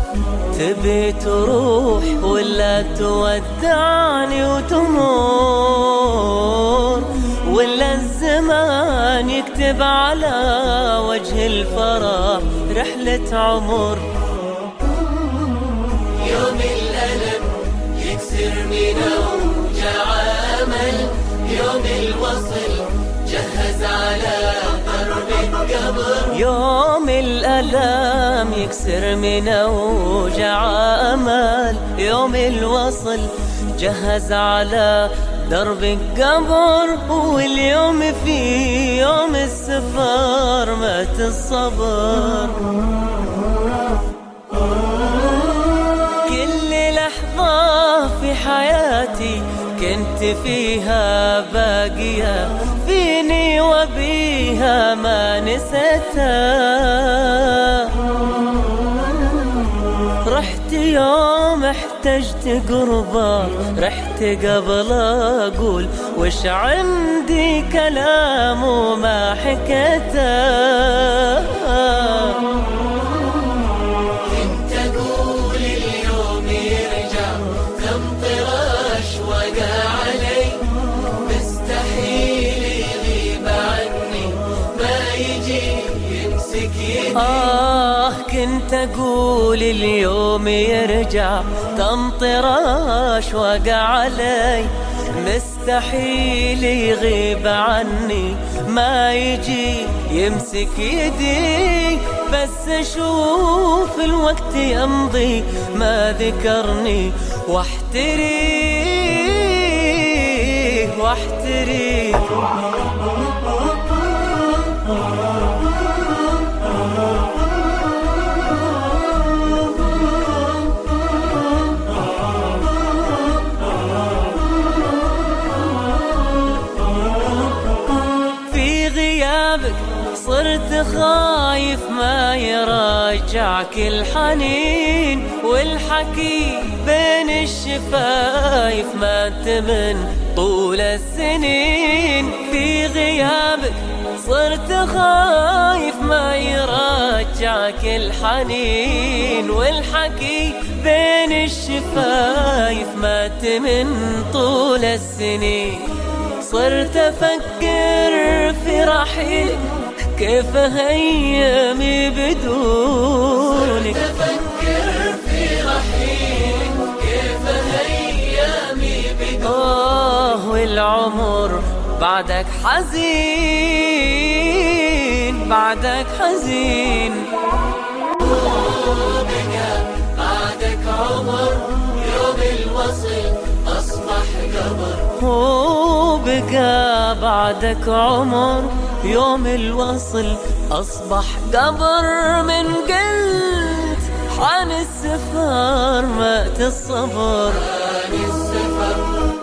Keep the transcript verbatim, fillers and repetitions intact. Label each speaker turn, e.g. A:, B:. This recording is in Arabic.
A: تبي تروح ولا تودعني وتمور، ولا الزمان يكتب على وجه الفرح رحلة عمر.
B: يوم الألم يكسر من أوجع أمل، يوم الوصل جهز على درب القبر.
A: يوم الألم يكسر من أوجع أمل، يوم الوصل جهز على درب القبر. واليوم في يوم السفر مات الصبر. كل لحظة في حياتي كنت فيها باقية فيني وبيها ما نسيتها. رحت يوم احتجت قربة، رحت قبل أقول وش عندي كلام وما حكيته.
B: كنت أقول اليوم يرجع تمطر أشواق علي، مستحيل يغيب عني ما يجي يمسك يدي.
A: آه كنت أقول اليوم يرجع تمطر أشواق علي، مستحيل يغيب عني ما يجي يمسك يدي. بس أشوف الوقت يمضي ما ذكرني واحتريه واحتريه. صرت خايف ما يراجعك الحنين، والحكي بين الشفايف مات من طول السنين. في غيابك صرت خايف ما يراجعك الحنين، والحكي بين الشفايف مات من طول السنين. صرت أفكر في رحيل كيف هيامي بدونك.
B: صرت أفكر في رحيل كيف هيامي بدونك.
A: آه والعمر بعدك حزين بعدك حزين.
B: وبقى بعدك عمر يوم الوصل أصبح قبر.
A: وبقى بعدك عمر يوم الوصل أصبح قبر. من قلت حان السفر مات الصبر.
B: حان السفر